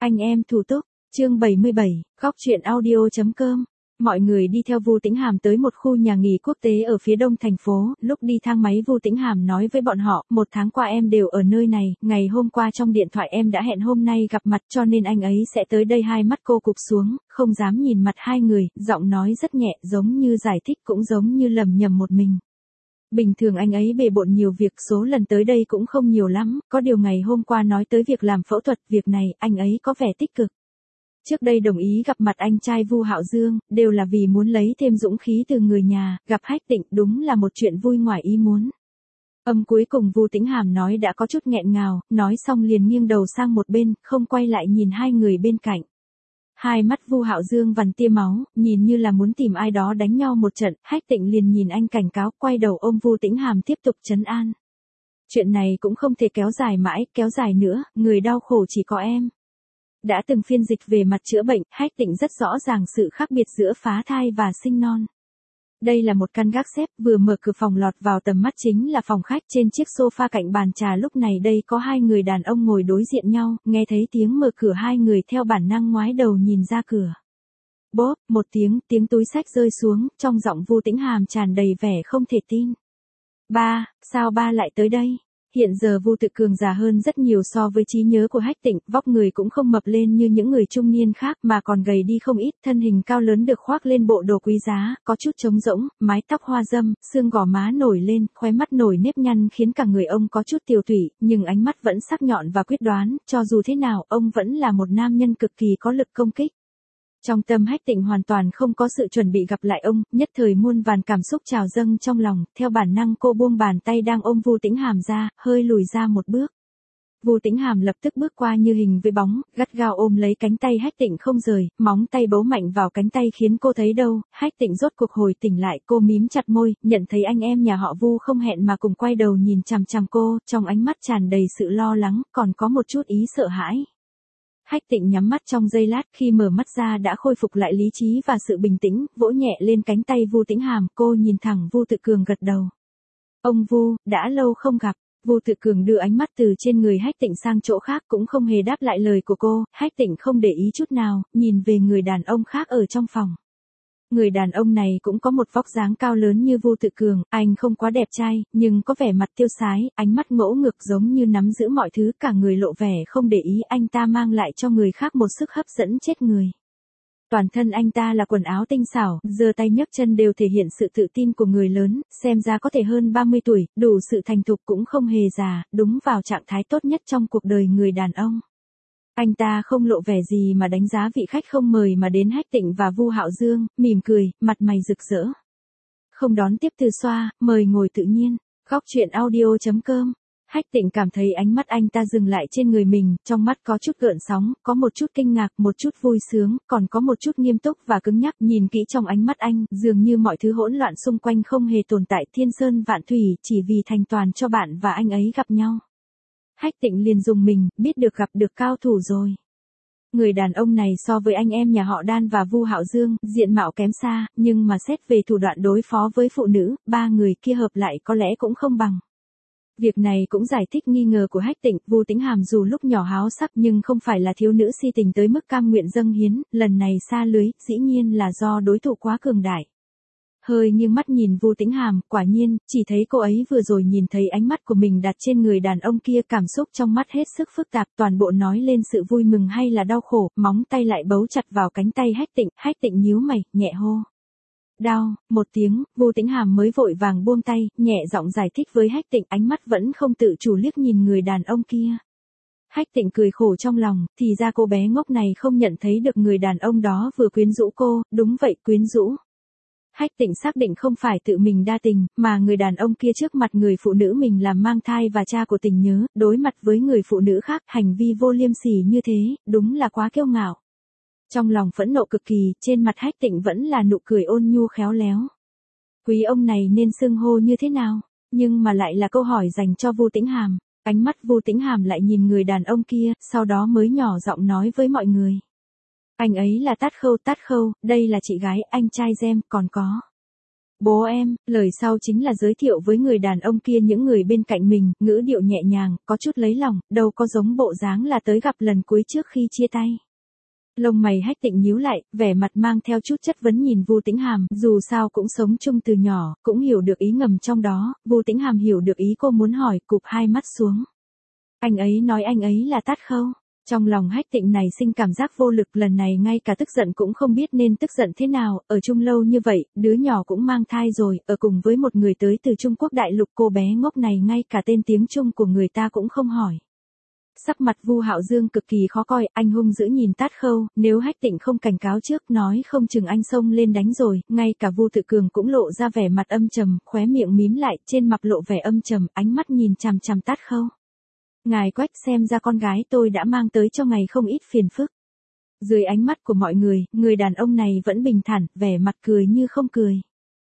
Anh em thủ túc, chương 77, góc truyện audio.com. Mọi người đi theo Vu Tĩnh Hàm tới một khu nhà nghỉ quốc tế ở phía đông thành phố, lúc đi thang máy Vu Tĩnh Hàm nói với bọn họ, 1 tháng qua em đều ở nơi này, ngày hôm qua trong điện thoại em đã hẹn hôm nay gặp mặt cho nên anh ấy sẽ tới đây. Hai mắt cô cụp xuống, không dám nhìn mặt hai người, giọng nói rất nhẹ, giống như giải thích cũng giống như lẩm nhẩm một mình. Bình thường anh ấy bề bộn nhiều việc, số lần tới đây cũng không nhiều lắm, có điều ngày hôm qua nói tới việc làm phẫu thuật, việc này anh ấy có vẻ tích cực. Trước đây đồng ý gặp mặt anh trai Vu Hạo Dương, đều là vì muốn lấy thêm dũng khí từ người nhà, gặp Hách Tịnh đúng là một chuyện vui ngoài ý muốn. Âm cuối cùng Vu Tĩnh Hàm nói đã có chút nghẹn ngào, nói xong liền nghiêng đầu sang một bên, không quay lại nhìn hai người bên cạnh. Hai mắt Vu Hạo Dương vằn tia máu, nhìn như là muốn tìm ai đó đánh nhau một trận, Hách Tịnh liền nhìn anh cảnh cáo, quay đầu ôm Vu Tĩnh Hàm tiếp tục trấn an. Chuyện này cũng không thể kéo dài mãi, kéo dài nữa, người đau khổ chỉ có em. Đã từng phiên dịch về mặt chữa bệnh, Hách Tịnh rất rõ ràng sự khác biệt giữa phá thai và sinh non. Đây là một căn gác xếp, vừa mở cửa phòng lọt vào tầm mắt chính là phòng khách. Trên chiếc sofa cạnh bàn trà lúc này đây có hai người đàn ông ngồi đối diện nhau, nghe thấy tiếng mở cửa hai người theo bản năng ngoái đầu nhìn ra cửa. Bốp, một tiếng túi xách rơi xuống, trong giọng Vu Tĩnh Hàm tràn đầy vẻ không thể tin. Ba, sao ba lại tới đây? Hiện giờ Vu Tự Cường già hơn rất nhiều so với trí nhớ của Hách Tịnh, vóc người cũng không mập lên như những người trung niên khác mà còn gầy đi không ít, thân hình cao lớn được khoác lên bộ đồ quý giá, có chút trống rỗng, mái tóc hoa râm, xương gò má nổi lên, khóe mắt nổi nếp nhăn khiến cả người ông có chút tiều tụy, nhưng ánh mắt vẫn sắc nhọn và quyết đoán, cho dù thế nào, ông vẫn là một nam nhân cực kỳ có lực công kích. Trong tâm Hách Tịnh hoàn toàn không có sự chuẩn bị gặp lại ông, nhất thời muôn vàn cảm xúc trào dâng trong lòng, theo bản năng cô buông bàn tay đang ôm Vu Tĩnh Hàm ra, hơi lùi ra một bước. Vu Tĩnh Hàm lập tức bước qua như hình với bóng, gắt gao ôm lấy cánh tay Hách Tịnh không rời, móng tay bấu mạnh vào cánh tay khiến cô thấy đau. Hách Tịnh rốt cuộc hồi tỉnh lại, cô mím chặt môi, nhận thấy anh em nhà họ Vu không hẹn mà cùng quay đầu nhìn chằm chằm cô, trong ánh mắt tràn đầy sự lo lắng, còn có một chút ý sợ hãi. Hách Tịnh nhắm mắt trong giây lát, khi mở mắt ra đã khôi phục lại lý trí và sự bình tĩnh, vỗ nhẹ lên cánh tay Vu Tĩnh Hàm, cô nhìn thẳng Vu Tự Cường gật đầu. Ông Vu, đã lâu không gặp. Vu Tự Cường đưa ánh mắt từ trên người Hách Tịnh sang chỗ khác cũng không hề đáp lại lời của cô, Hách Tịnh không để ý chút nào, nhìn về người đàn ông khác ở trong phòng. Người đàn ông này cũng có một vóc dáng cao lớn như Vu Tự Cường, anh không quá đẹp trai, nhưng có vẻ mặt tiêu sái, ánh mắt ngỗ ngược giống như nắm giữ mọi thứ, cả người lộ vẻ không để ý, anh ta mang lại cho người khác một sức hấp dẫn chết người. Toàn thân anh ta là quần áo tinh xảo, giơ tay nhấc chân đều thể hiện sự tự tin của người lớn, xem ra có thể hơn 30 tuổi, đủ sự thành thục cũng không hề già, đúng vào trạng thái tốt nhất trong cuộc đời người đàn ông. Anh ta không lộ vẻ gì mà đánh giá vị khách không mời mà đến Hách Tịnh và Vu Hạo Dương, mỉm cười, mặt mày rực rỡ. Không đón tiếp từ xoa, mời ngồi tự nhiên. Góc truyện audio.com. Hách Tịnh cảm thấy ánh mắt anh ta dừng lại trên người mình, trong mắt có chút gợn sóng, có một chút kinh ngạc, một chút vui sướng, còn có một chút nghiêm túc và cứng nhắc. Nhìn kỹ trong ánh mắt anh, dường như mọi thứ hỗn loạn xung quanh không hề tồn tại, thiên sơn vạn thủy, chỉ vì thành toàn cho bạn và anh ấy gặp nhau. Hách Tịnh liền dùng mình, biết được gặp được cao thủ rồi. Người đàn ông này so với anh em nhà họ Đan và Vu Hạo Dương, diện mạo kém xa, nhưng mà xét về thủ đoạn đối phó với phụ nữ, ba người kia hợp lại có lẽ cũng không bằng. Việc này cũng giải thích nghi ngờ của Hách Tịnh, Vu Tĩnh Hàm dù lúc nhỏ háo sắc nhưng không phải là thiếu nữ si tình tới mức cam nguyện dâng hiến, lần này xa lưới, dĩ nhiên là do đối thủ quá cường đại. Hơi nghiêng mắt nhìn Vu Tĩnh Hàm, quả nhiên, chỉ thấy cô ấy vừa rồi nhìn thấy ánh mắt của mình đặt trên người đàn ông kia, cảm xúc trong mắt hết sức phức tạp, toàn bộ nói lên sự vui mừng hay là đau khổ, móng tay lại bấu chặt vào cánh tay Hách Tịnh nhíu mày, nhẹ hô. Đau, một tiếng, Vu Tĩnh Hàm mới vội vàng buông tay, nhẹ giọng giải thích với Hách Tịnh, ánh mắt vẫn không tự chủ liếc nhìn người đàn ông kia. Hách Tịnh cười khổ trong lòng, thì ra cô bé ngốc này không nhận thấy được người đàn ông đó vừa quyến rũ cô, đúng vậy, quyến rũ. Hách Tịnh xác định không phải tự mình đa tình, mà người đàn ông kia trước mặt người phụ nữ mình làm mang thai và cha của tình nhớ, đối mặt với người phụ nữ khác, hành vi vô liêm sỉ như thế, đúng là quá kiêu ngạo. Trong lòng phẫn nộ cực kỳ, trên mặt Hách Tịnh vẫn là nụ cười ôn nhu khéo léo. Quý ông này nên xưng hô như thế nào? Nhưng mà lại là câu hỏi dành cho Vu Tĩnh Hàm. Ánh mắt Vu Tĩnh Hàm lại nhìn người đàn ông kia, sau đó mới nhỏ giọng nói với mọi người. Anh ấy là Tát Khâu, đây là chị gái anh trai Gem, còn có Bố em, lời sau chính là giới thiệu với người đàn ông kia những người bên cạnh mình, ngữ điệu nhẹ nhàng, có chút lấy lòng, đâu có giống bộ dáng là tới gặp lần cuối trước khi chia tay. Lông mày Hách Tịnh nhíu lại, vẻ mặt mang theo chút chất vấn nhìn Vu Tĩnh Hàm, dù sao cũng sống chung từ nhỏ, cũng hiểu được ý ngầm trong đó, Vu Tĩnh Hàm hiểu được ý cô muốn hỏi, cụp hai mắt xuống. Anh ấy nói anh ấy là Tát Khâu. Trong lòng Hách Tịnh này sinh cảm giác vô lực, lần này ngay cả tức giận cũng không biết nên tức giận thế nào, ở chung lâu như vậy, đứa nhỏ cũng mang thai rồi, ở cùng với một người tới từ Trung Quốc đại lục, cô bé ngốc này ngay cả tên tiếng Trung của người ta cũng không hỏi. Sắc mặt Vu Hạo Dương cực kỳ khó coi, anh hung dữ nhìn Tát Khâu, nếu Hách Tịnh không cảnh cáo trước nói không chừng anh xông lên đánh rồi, ngay cả Vu Tự Cường cũng lộ ra vẻ mặt âm trầm, khóe miệng mím lại, trên mặt lộ vẻ âm trầm, ánh mắt nhìn chằm chằm Tát Khâu. Ngài Quách, xem ra con gái tôi đã mang tới cho ngài không ít phiền phức. Dưới ánh mắt của mọi người đàn ông này vẫn bình thản, vẻ mặt cười như không cười.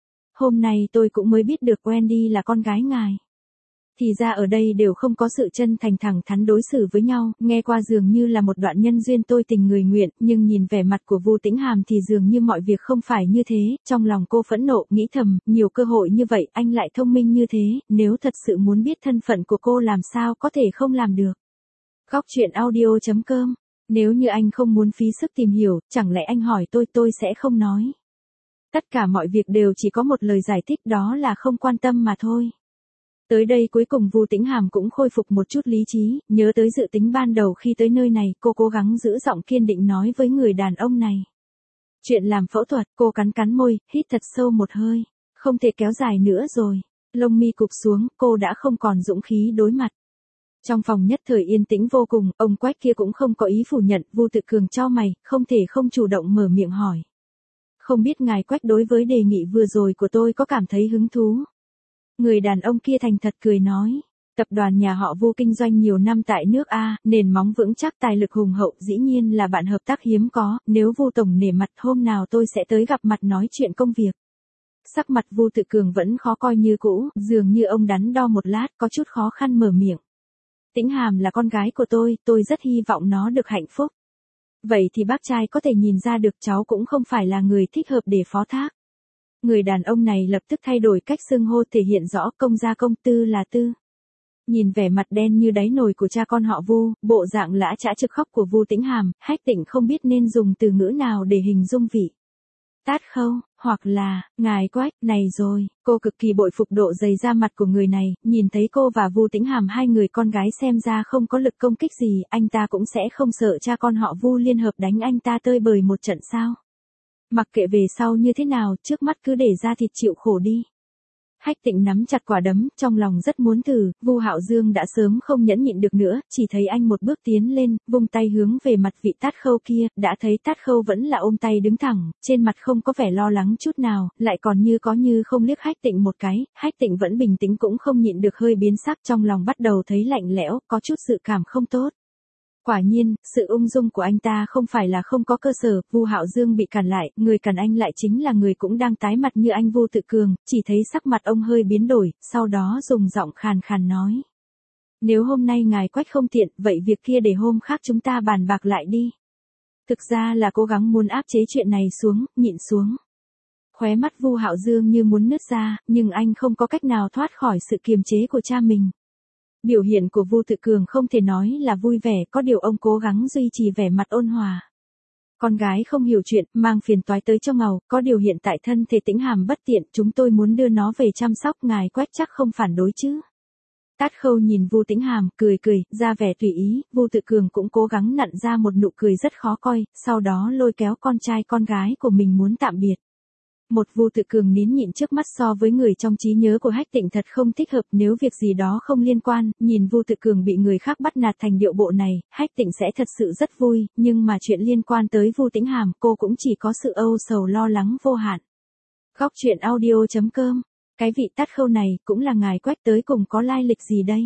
Hôm nay tôi cũng mới biết được Wendy là con gái ngài. Thì ra ở đây đều không có sự chân thành thẳng thắn đối xử với nhau, nghe qua dường như là một đoạn nhân duyên tôi tình người nguyện, nhưng nhìn vẻ mặt của Vu Tĩnh Hàm thì dường như mọi việc không phải như thế, trong lòng cô phẫn nộ, nghĩ thầm, nhiều cơ hội như vậy, anh lại thông minh như thế, nếu thật sự muốn biết thân phận của cô làm sao có thể không làm được. Góc truyện audio.com. Nếu như anh không muốn phí sức tìm hiểu, chẳng lẽ anh hỏi tôi sẽ không nói. Tất cả mọi việc đều chỉ có một lời giải thích, đó là không quan tâm mà thôi. Tới đây cuối cùng Vu Tĩnh Hàm cũng khôi phục một chút lý trí, nhớ tới dự tính ban đầu khi tới nơi này, cô cố gắng giữ giọng kiên định nói với người đàn ông này. Chuyện làm phẫu thuật, cô cắn cắn môi, hít thật sâu một hơi, không thể kéo dài nữa rồi. Lông mi cụp xuống, cô đã không còn dũng khí đối mặt. Trong phòng nhất thời yên tĩnh vô cùng, ông Quách kia cũng không có ý phủ nhận, Vu Tự Cường chau mày, không thể không chủ động mở miệng hỏi. Không biết ngài Quách đối với đề nghị vừa rồi của tôi có cảm thấy hứng thú? Người đàn ông kia thành thật cười nói, tập đoàn nhà họ Vu kinh doanh nhiều năm tại nước A, nền móng vững chắc, tài lực hùng hậu, dĩ nhiên là bạn hợp tác hiếm có, nếu Vu tổng nể mặt hôm nào tôi sẽ tới gặp mặt nói chuyện công việc. Sắc mặt Vu Tự Cường vẫn khó coi như cũ, dường như ông đắn đo một lát, có chút khó khăn mở miệng. Tĩnh Hàm là con gái của tôi rất hy vọng nó được hạnh phúc. Vậy thì bác trai có thể nhìn ra được cháu cũng không phải là người thích hợp để phó thác. Người đàn ông này lập tức thay đổi cách xưng hô, thể hiện rõ công gia công, tư là tư. Nhìn vẻ mặt đen như đáy nồi của cha con họ Vu, bộ dạng lã chã trực khóc của Vu Tĩnh Hàm, Hách Tịnh không biết nên dùng từ ngữ nào để hình dung vị. Tát Khâu, hoặc là, ngài Quách, này rồi, cô cực kỳ bội phục độ dày da mặt của người này, nhìn thấy cô và Vu Tĩnh Hàm hai người con gái xem ra không có lực công kích gì, anh ta cũng sẽ không sợ cha con họ Vu liên hợp đánh anh ta tơi bời một trận sao. Mặc kệ về sau như thế nào, trước mắt cứ để ra thịt chịu khổ đi. Hách Tịnh nắm chặt quả đấm, trong lòng rất muốn thử, Vu Hạo Dương đã sớm không nhẫn nhịn được nữa, chỉ thấy anh một bước tiến lên, vung tay hướng về mặt vị Tát Khâu kia, đã thấy Tát Khâu vẫn là ôm tay đứng thẳng, trên mặt không có vẻ lo lắng chút nào, lại còn như có như không liếc Hách Tịnh một cái, Hách Tịnh vẫn bình tĩnh cũng không nhịn được hơi biến sắc, trong lòng bắt đầu thấy lạnh lẽo, có chút dự cảm không tốt. Quả nhiên, sự ung dung của anh ta không phải là không có cơ sở, Vu Hạo Dương bị cản lại, người cản anh lại chính là người cũng đang tái mặt như anh Vu Tự Cường, chỉ thấy sắc mặt ông hơi biến đổi, sau đó dùng giọng khàn khàn nói. Nếu hôm nay ngài Quách không tiện, vậy việc kia để hôm khác chúng ta bàn bạc lại đi. Thực ra là cố gắng muốn áp chế chuyện này xuống, nhịn xuống. Khóe mắt Vu Hạo Dương như muốn nứt ra, nhưng anh không có cách nào thoát khỏi sự kiềm chế của cha mình. Biểu hiện của Vu Tự Cường không thể nói là vui vẻ, có điều ông cố gắng duy trì vẻ mặt ôn hòa. Con gái không hiểu chuyện, mang phiền toái tới cho ngầu, có điều hiện tại thân thể Tĩnh Hàm bất tiện, chúng tôi muốn đưa nó về chăm sóc, ngài Quách chắc không phản đối chứ. Tát Khâu nhìn Vu Tĩnh Hàm, cười, ra vẻ tùy ý, Vu Tự Cường cũng cố gắng nặn ra một nụ cười rất khó coi, sau đó lôi kéo con trai con gái của mình muốn tạm biệt. Một Vu Tự Cường nín nhịn trước mắt so với người trong trí nhớ của Hách Tịnh thật không thích hợp, nếu việc gì đó không liên quan, nhìn Vu Tự Cường bị người khác bắt nạt thành điệu bộ này, Hách Tịnh sẽ thật sự rất vui, nhưng mà chuyện liên quan tới Vu Tĩnh Hàm, cô cũng chỉ có sự âu sầu lo lắng vô hạn. Góc truyện audio.com. Cái vị Tát Khâu này cũng là ngài Quách tới cùng có lai lịch gì đây?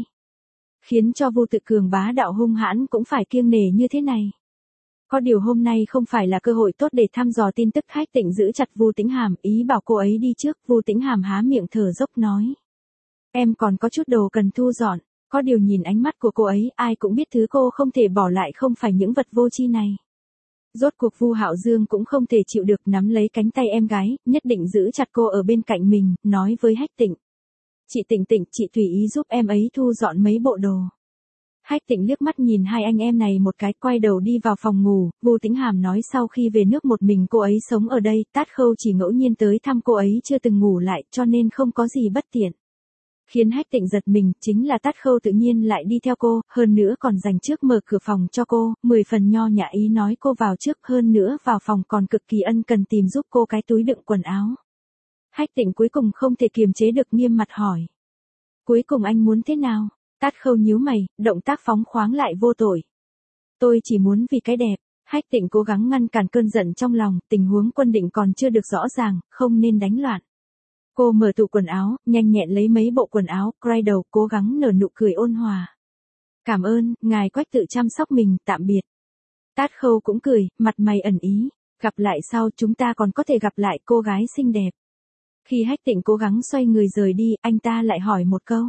Khiến cho Vu Tự Cường bá đạo hung hãn cũng phải kiêng nể như thế này. Có điều hôm nay không phải là cơ hội tốt để thăm dò tin tức, Hách Tịnh giữ chặt Vu Tĩnh Hàm, ý bảo cô ấy đi trước, Vu Tĩnh Hàm há miệng thở dốc nói. Em còn có chút đồ cần thu dọn, có điều nhìn ánh mắt của cô ấy, ai cũng biết thứ cô không thể bỏ lại không phải những vật vô tri này. Rốt cuộc Vu Hạo Dương cũng không thể chịu được, nắm lấy cánh tay em gái, nhất định giữ chặt cô ở bên cạnh mình, nói với Hách Tịnh. Chị Tịnh Tịnh, chị tùy ý giúp em ấy thu dọn mấy bộ đồ. Hách Tịnh liếc mắt nhìn hai anh em này một cái, quay đầu đi vào phòng ngủ. Vu Tĩnh Hàm nói sau khi về nước một mình cô ấy sống ở đây, Tát Khâu chỉ ngẫu nhiên tới thăm cô ấy, chưa từng ngủ lại, cho nên không có gì bất tiện. Khiến Hách Tịnh giật mình, chính là Tát Khâu tự nhiên lại đi theo cô, hơn nữa còn dành trước mở cửa phòng cho cô, 10 phần nho nhã ý nói cô vào trước, hơn nữa vào phòng còn cực kỳ ân cần tìm giúp cô cái túi đựng quần áo. Hách Tịnh cuối cùng không thể kiềm chế được, nghiêm mặt hỏi. Cuối cùng anh muốn thế nào? Tát Khâu nhíu mày, động tác phóng khoáng lại vô tội. Tôi chỉ muốn vì cái đẹp. Hách Tịnh cố gắng ngăn cản cơn giận trong lòng, tình huống Quân Định còn chưa được rõ ràng, không nên đánh loạn. Cô mở tủ quần áo, nhanh nhẹn lấy mấy bộ quần áo, quay đầu, cố gắng nở nụ cười ôn hòa. Cảm ơn, ngài Quách tự chăm sóc mình, tạm biệt. Tát Khâu cũng cười, mặt mày ẩn ý. Gặp lại sau, chúng ta còn có thể gặp lại, cô gái xinh đẹp. Khi Hách Tịnh cố gắng xoay người rời đi, anh ta lại hỏi một câu.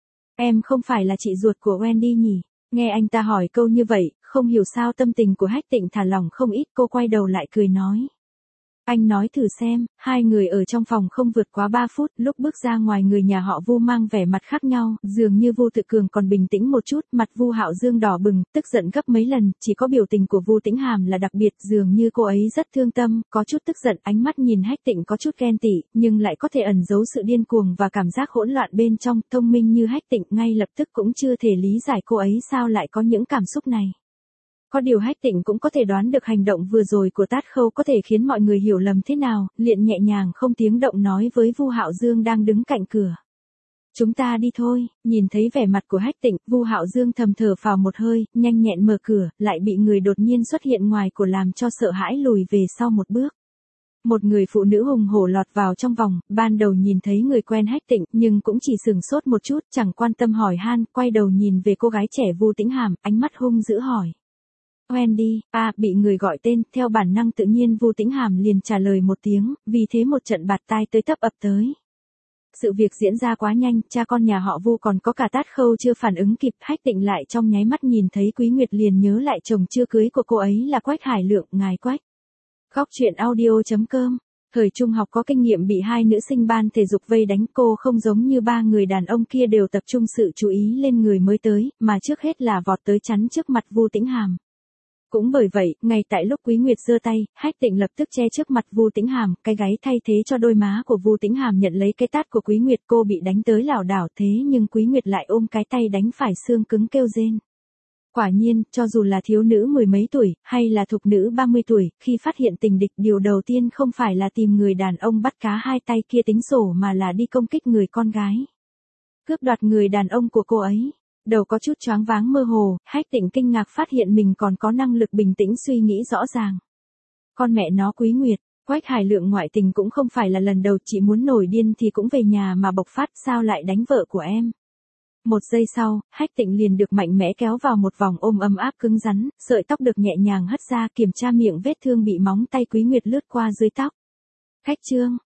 Em không phải là chị ruột của Wendy nhỉ? Nghe anh ta hỏi câu như vậy, không hiểu sao tâm tình của Hách Tịnh thả lỏng không ít, cô quay đầu lại cười nói. Anh nói thử xem. Hai người ở trong phòng không vượt quá 3 phút, lúc bước ra ngoài người nhà họ Vu mang vẻ mặt khác nhau, dường như Vu Tự Cường còn bình tĩnh một chút, mặt Vu Hạo Dương đỏ bừng, tức giận gấp mấy lần, chỉ có biểu tình của Vu Tĩnh Hàm là đặc biệt, dường như cô ấy rất thương tâm, có chút tức giận, ánh mắt nhìn Hách Tịnh có chút ghen tị, nhưng lại có thể ẩn giấu sự điên cuồng và cảm giác hỗn loạn bên trong, thông minh như Hách Tịnh ngay lập tức cũng chưa thể lý giải cô ấy sao lại có những cảm xúc này. Có điều Hách Tịnh cũng có thể đoán được hành động vừa rồi của Tát Khâu có thể khiến mọi người hiểu lầm thế nào, liền nhẹ nhàng không tiếng động nói với Vu Hạo Dương đang đứng cạnh cửa. Chúng ta đi thôi. Nhìn thấy vẻ mặt của Hách Tịnh, Vu Hạo Dương thầm thở phào một hơi, nhanh nhẹn mở cửa, lại bị người đột nhiên xuất hiện ngoài của làm cho sợ hãi lùi về sau một bước. Một người phụ nữ hùng hổ lọt vào trong vòng, ban đầu nhìn thấy người quen Hách Tịnh, nhưng cũng chỉ sừng sốt một chút, chẳng quan tâm hỏi han, quay đầu nhìn về cô gái trẻ Vu Tĩnh Hàm, ánh mắt hung dữ hỏi. Wendy, bị người gọi tên, theo bản năng tự nhiên Vu Tĩnh Hàm liền trả lời một tiếng, vì thế một trận bạt tai tới tấp ập tới. Sự việc diễn ra quá nhanh, cha con nhà họ Vu còn có cả Tát Khâu chưa phản ứng kịp, Hách Tịnh lại trong nháy mắt nhìn thấy Quý Nguyệt liền nhớ lại chồng chưa cưới của cô ấy là Quách Hải Lượng, ngài Quách. Góc truyện audio.com. Thời trung học có kinh nghiệm bị hai nữ sinh ban thể dục vây đánh, cô không giống như ba người đàn ông kia đều tập trung sự chú ý lên người mới tới, mà trước hết là vọt tới chắn trước mặt Vu Tĩnh Hàm. Cũng bởi vậy, ngay tại lúc Quý Nguyệt giơ tay, Hách Tịnh lập tức che trước mặt Vu Tĩnh Hàm, cái gáy thay thế cho đôi má của Vu Tĩnh Hàm nhận lấy cái tát của Quý Nguyệt, cô bị đánh tới lảo đảo, thế nhưng Quý Nguyệt lại ôm cái tay đánh phải xương cứng kêu rên. Quả nhiên, cho dù là thiếu nữ mười mấy tuổi, hay là thục nữ 30 tuổi, khi phát hiện tình địch, điều đầu tiên không phải là tìm người đàn ông bắt cá hai tay kia tính sổ mà là đi công kích người con gái. Cướp đoạt người đàn ông của cô ấy. Đầu có chút choáng váng mơ hồ, Hách Tịnh kinh ngạc phát hiện mình còn có năng lực bình tĩnh suy nghĩ rõ ràng. Con mẹ nó Quý Nguyệt, Quách Hải Lượng ngoại tình cũng không phải là lần đầu, chị muốn nổi điên thì cũng về nhà mà bộc phát, sao lại đánh vợ của em. Một giây sau, Hách Tịnh liền được mạnh mẽ kéo vào một vòng ôm ấm áp cứng rắn, sợi tóc được nhẹ nhàng hất ra, kiểm tra miệng vết thương bị móng tay Quý Nguyệt lướt qua dưới tóc. Khách trương,